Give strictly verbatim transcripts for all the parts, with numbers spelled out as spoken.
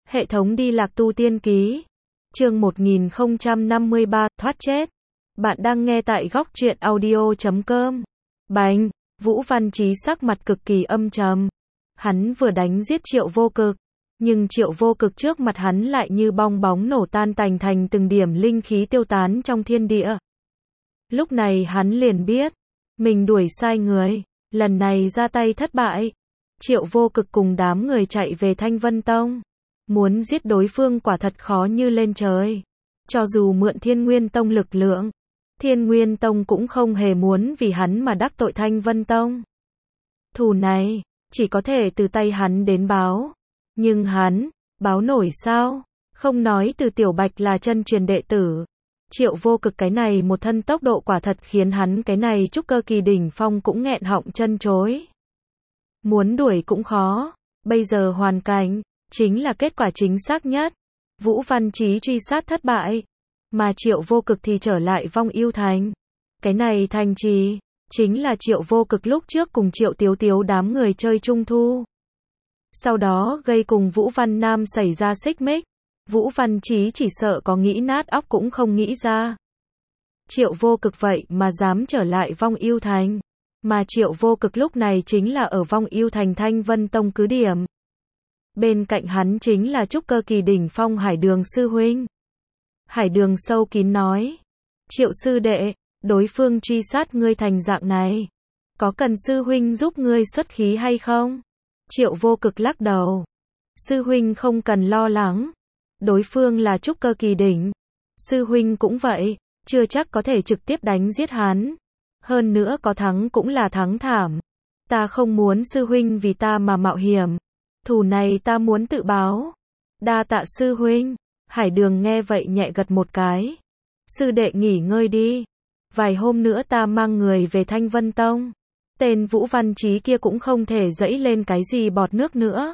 Hệ thống đi lạc tu tiên ký. Chương một nghìn không trăm năm mươi ba, thoát chết. Bạn đang nghe tại góc truyện audio chấm com. Bành, Vũ Văn Chí sắc mặt cực kỳ âm trầm. Hắn vừa đánh giết Triệu Vô Cực, nhưng Triệu Vô Cực trước mặt hắn lại như bong bóng nổ tan tành thành từng điểm linh khí tiêu tán trong thiên địa. Lúc này hắn liền biết, mình đuổi sai người, lần này ra tay thất bại. Triệu Vô Cực cùng đám người chạy về Thanh Vân Tông. Muốn giết đối phương quả thật khó như lên trời. Cho dù mượn Thiên Nguyên Tông lực lượng, Thiên Nguyên Tông cũng không hề muốn vì hắn mà đắc tội Thanh Vân Tông. Thù này, chỉ có thể từ tay hắn đến báo. Nhưng hắn, báo nổi sao? Không nói từ Tiểu Bạch là chân truyền đệ tử. Triệu Vô Cực cái này một thân tốc độ quả thật khiến hắn cái này trúc cơ kỳ đỉnh phong cũng nghẹn họng chân chối. Muốn đuổi cũng khó. Bây giờ hoàn cảnh, chính là kết quả chính xác nhất. Vũ Văn Chí truy sát thất bại, mà Triệu Vô Cực thì trở lại Vong Yêu Thành. Cái này thành trì, chính là Triệu Vô Cực lúc trước cùng Triệu Tiếu Tiếu đám người chơi trung thu. Sau đó gây cùng Vũ Văn Nam xảy ra xích mích. Vũ Văn Chí chỉ sợ có nghĩ nát óc cũng không nghĩ ra. Triệu Vô Cực vậy mà dám trở lại Vong Yêu Thành. Mà Triệu Vô Cực lúc này chính là ở Vong Yêu Thành Thanh Vân Tông cứ điểm. Bên cạnh hắn chính là trúc cơ kỳ đỉnh phong Hải Đường sư huynh. Hải Đường sâu kín nói: Triệu sư đệ, đối phương truy sát ngươi thành dạng này, có cần sư huynh giúp ngươi xuất khí hay không? Triệu Vô Cực lắc đầu: Sư huynh không cần lo lắng, đối phương là trúc cơ kỳ đỉnh, sư huynh cũng vậy, chưa chắc có thể trực tiếp đánh giết hắn. Hơn nữa có thắng cũng là thắng thảm. Ta không muốn sư huynh vì ta mà mạo hiểm. Thù này ta muốn tự báo. Đa tạ sư huynh. Hải Đường nghe vậy nhẹ gật một cái. Sư đệ nghỉ ngơi đi. Vài hôm nữa ta mang người về Thanh Vân Tông. Tên Vũ Văn Chí kia cũng không thể dẫy lên cái gì bọt nước nữa.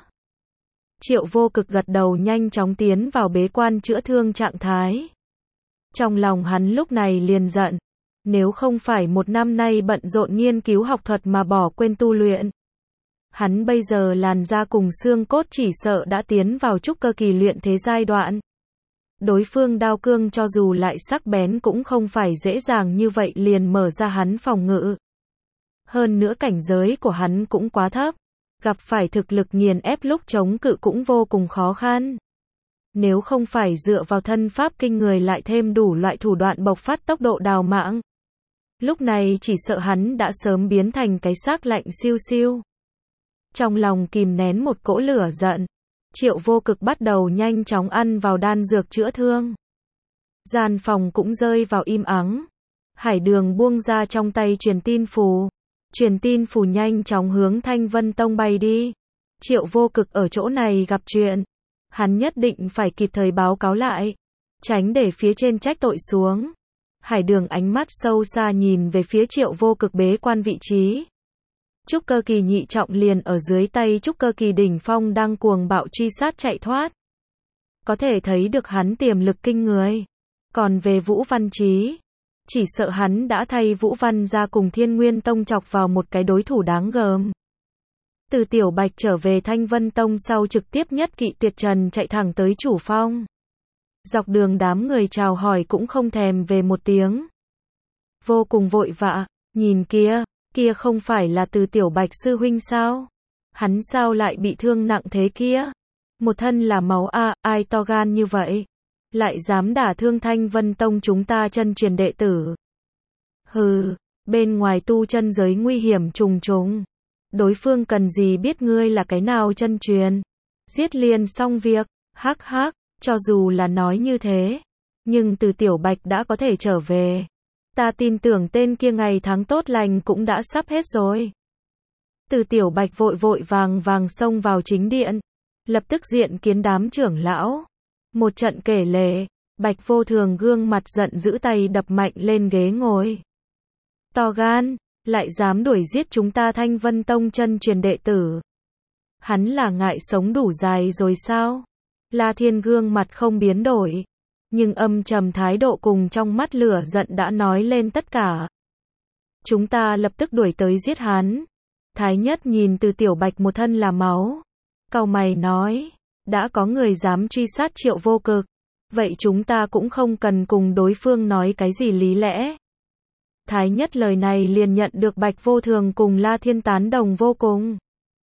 Triệu Vô Cực gật đầu nhanh chóng tiến vào bế quan chữa thương trạng thái. Trong lòng hắn lúc này liền giận. Nếu không phải một năm nay bận rộn nghiên cứu học thuật mà bỏ quên tu luyện, hắn bây giờ làn da cùng xương cốt chỉ sợ đã tiến vào trúc cơ kỳ luyện thế giai đoạn. Đối phương đao cương cho dù lại sắc bén cũng không phải dễ dàng như vậy liền mở ra hắn phòng ngự. Hơn nữa cảnh giới của hắn cũng quá thấp, gặp phải thực lực nghiền ép lúc chống cự cũng vô cùng khó khăn. Nếu không phải dựa vào thân pháp kinh người lại thêm đủ loại thủ đoạn bộc phát tốc độ đào mạng, lúc này chỉ sợ hắn đã sớm biến thành cái xác lạnh siêu siêu. Trong lòng kìm nén một cỗ lửa giận, Triệu Vô Cực bắt đầu nhanh chóng ăn vào đan dược chữa thương. Gian phòng cũng rơi vào im ắng. Hải Đường buông ra trong tay truyền tin phù. Truyền tin phù nhanh chóng hướng Thanh Vân Tông bay đi. Triệu Vô Cực ở chỗ này gặp chuyện, hắn nhất định phải kịp thời báo cáo lại, tránh để phía trên trách tội xuống. Hải Đường ánh mắt sâu xa nhìn về phía Triệu Vô Cực bế quan vị trí. Trúc cơ kỳ nhị trọng liền ở dưới tay trúc cơ kỳ đỉnh phong đang cuồng bạo truy sát chạy thoát. Có thể thấy được hắn tiềm lực kinh người. Còn về Vũ Văn Chí, chỉ sợ hắn đã thay Vũ Văn ra cùng Thiên Nguyên Tông chọc vào một cái đối thủ đáng gờm. Từ Tiểu Bạch trở về Thanh Vân Tông sau trực tiếp nhất kỵ tuyệt trần chạy thẳng tới chủ phong. Dọc đường đám người chào hỏi cũng không thèm về một tiếng. Vô cùng vội vã, nhìn kia, kia không phải là Từ Tiểu Bạch sư huynh sao? Hắn sao lại bị thương nặng thế kia? Một thân là máu a, à, ai to gan như vậy? Lại dám đả thương Thanh Vân Tông chúng ta chân truyền đệ tử. Hừ, bên ngoài tu chân giới nguy hiểm trùng trùng. Đối phương cần gì biết ngươi là cái nào chân truyền? Giết liền xong việc, hắc hắc. Cho dù là nói như thế, nhưng Từ Tiểu Bạch đã có thể trở về. Ta tin tưởng tên kia ngày tháng tốt lành cũng đã sắp hết rồi. Từ Tiểu Bạch vội vội vàng vàng xông vào chính điện, lập tức diện kiến đám trưởng lão. Một trận kể lể, Bạch Vô Thường gương mặt giận dữ tay đập mạnh lên ghế ngồi. To gan, lại dám đuổi giết chúng ta Thanh Vân Tông chân truyền đệ tử. Hắn là ngại sống đủ dài rồi sao? La Thiên gương mặt không biến đổi, nhưng âm trầm thái độ cùng trong mắt lửa giận đã nói lên tất cả. Chúng ta lập tức đuổi tới giết hắn. Thái Nhất nhìn Từ Tiểu Bạch một thân là máu, cau mày nói, Đã có người dám truy sát Triệu Vô Cực. Vậy chúng ta cũng không cần cùng đối phương nói cái gì lý lẽ. Thái Nhất lời này liền nhận được Bạch Vô Thường cùng La Thiên tán đồng vô cùng.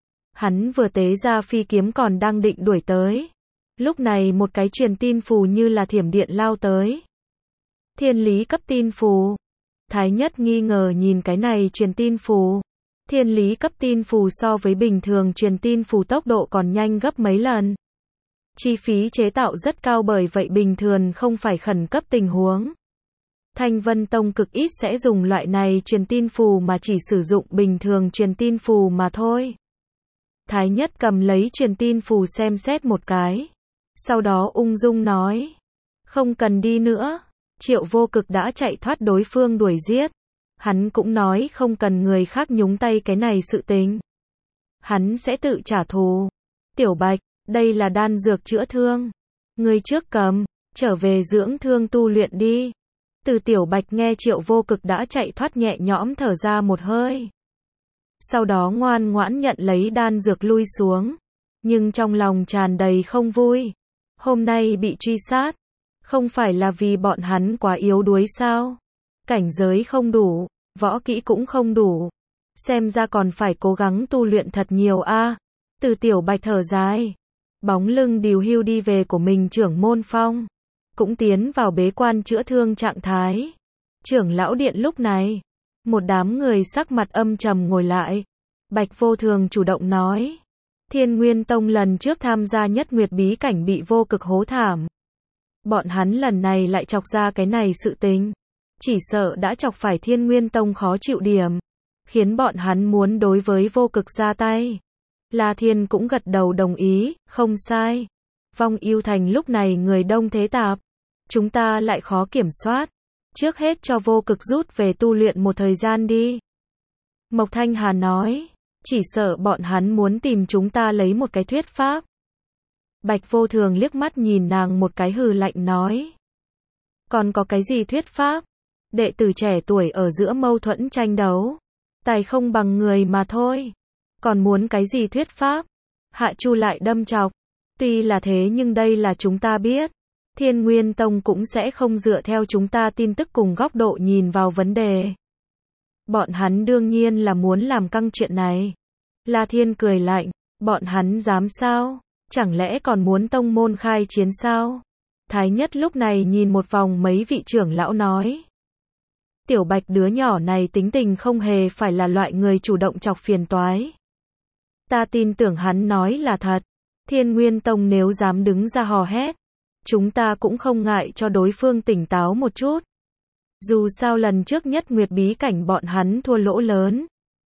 Hắn vừa tế ra phi kiếm còn đang định đuổi tới. Lúc này một cái truyền tin phù như là thiểm điện lao tới. Thiên lý cấp tin phù. Thái Nhất nghi ngờ nhìn cái này truyền tin phù. Thiên lý cấp tin phù so với bình thường truyền tin phù tốc độ còn nhanh gấp mấy lần. Chi phí chế tạo rất cao, bởi vậy bình thường không phải khẩn cấp tình huống. Thanh Vân Tông cực ít sẽ dùng loại này truyền tin phù, mà chỉ sử dụng bình thường truyền tin phù mà thôi. Thái Nhất cầm lấy truyền tin phù xem xét một cái. Sau đó ung dung nói. Không cần đi nữa. Triệu Vô Cực đã chạy thoát đối phương đuổi giết. Hắn cũng nói không cần người khác nhúng tay cái này sự tình. Hắn sẽ tự trả thù. Tiểu Bạch, đây là đan dược chữa thương. Người trước cầm, trở về dưỡng thương tu luyện đi. Từ Tiểu Bạch nghe Triệu Vô Cực đã chạy thoát nhẹ nhõm thở ra một hơi. Sau đó ngoan ngoãn nhận lấy đan dược lui xuống. Nhưng trong lòng tràn đầy không vui. Hôm nay bị truy sát. Không phải là vì bọn hắn quá yếu đuối sao? Cảnh giới không đủ, võ kỹ cũng không đủ. Xem ra còn phải cố gắng tu luyện thật nhiều a. Từ Tiểu Bạch thở dài. Bóng lưng điều hưu đi về của mình trưởng môn phong. Cũng tiến vào bế quan chữa thương trạng thái. Trưởng lão điện lúc này. Một đám người sắc mặt âm trầm ngồi lại. Bạch Vô Thường chủ động nói. Thiên Nguyên Tông lần trước tham gia Nhất Nguyệt bí cảnh bị Vô Cực hố thảm. Bọn hắn lần này lại chọc ra cái này sự tình. Chỉ sợ đã chọc phải Thiên Nguyên Tông khó chịu điểm. Khiến bọn hắn muốn đối với Vô Cực ra tay. La Thiên cũng gật đầu đồng ý, không sai. Vong Yêu Thành lúc này người đông thế tạp. Chúng ta lại khó kiểm soát. Trước hết cho Vô Cực rút về tu luyện một thời gian đi. Mộc Thanh Hà nói. Chỉ sợ bọn hắn muốn tìm chúng ta lấy một cái thuyết pháp. Bạch Vô Thường liếc mắt nhìn nàng một cái hừ lạnh nói. Còn có cái gì thuyết pháp? Đệ tử trẻ tuổi ở giữa mâu thuẫn tranh đấu. Tài không bằng người mà thôi. Còn muốn cái gì thuyết pháp? Hạ Chu lại đâm chọc. Tuy là thế nhưng đây là chúng ta biết. Thiên Nguyên Tông cũng sẽ không dựa theo chúng ta tin tức cùng góc độ nhìn vào vấn đề. Bọn hắn đương nhiên là muốn làm căng chuyện này. La Thiên cười lạnh. Bọn hắn dám sao? Chẳng lẽ còn muốn tông môn khai chiến sao? Thái Nhất lúc này nhìn một vòng mấy vị trưởng lão nói. Tiểu Bạch đứa nhỏ này tính tình không hề phải là loại người chủ động chọc phiền toái. Ta tin tưởng hắn nói là thật. Thiên Nguyên Tông nếu dám đứng ra hò hét, chúng ta cũng không ngại cho đối phương tỉnh táo một chút. Dù sao lần trước Nhất Nguyệt bí cảnh bọn hắn thua lỗ lớn.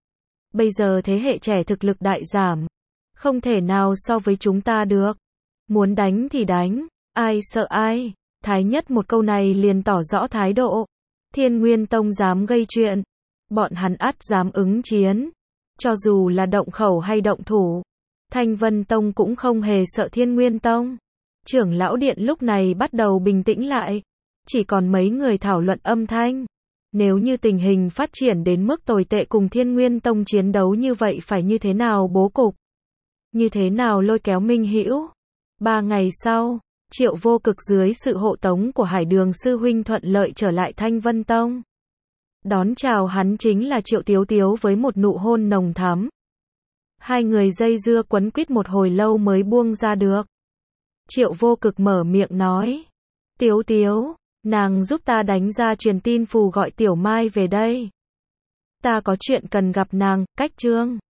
Bây giờ thế hệ trẻ thực lực đại giảm. Không thể nào so với chúng ta được. Muốn đánh thì đánh. Ai sợ ai. Thái Nhất một câu này liền tỏ rõ thái độ. Thiên Nguyên Tông dám gây chuyện. Bọn hắn ắt dám ứng chiến. Cho dù là động khẩu hay động thủ. Thanh Vân Tông cũng không hề sợ Thiên Nguyên Tông. Trưởng lão điện lúc này bắt đầu bình tĩnh lại. Chỉ còn mấy người thảo luận âm thanh. Nếu như tình hình phát triển đến mức tồi tệ cùng Thiên Nguyên Tông chiến đấu như vậy phải như thế nào bố cục? Như thế nào lôi kéo Minh Hữu? Ba ngày sau, Triệu Vô Cực dưới sự hộ tống của Hải Đường sư huynh thuận lợi trở lại Thanh Vân Tông. Đón chào hắn chính là Triệu Tiếu Tiếu với một nụ hôn nồng thắm. Hai người dây dưa quấn quýt một hồi lâu mới buông ra được. Triệu Vô Cực mở miệng nói. Tiếu Tiếu, nàng giúp ta đánh ra truyền tin phù gọi Tiểu Mai về đây. Ta có chuyện cần gặp nàng, cách chương.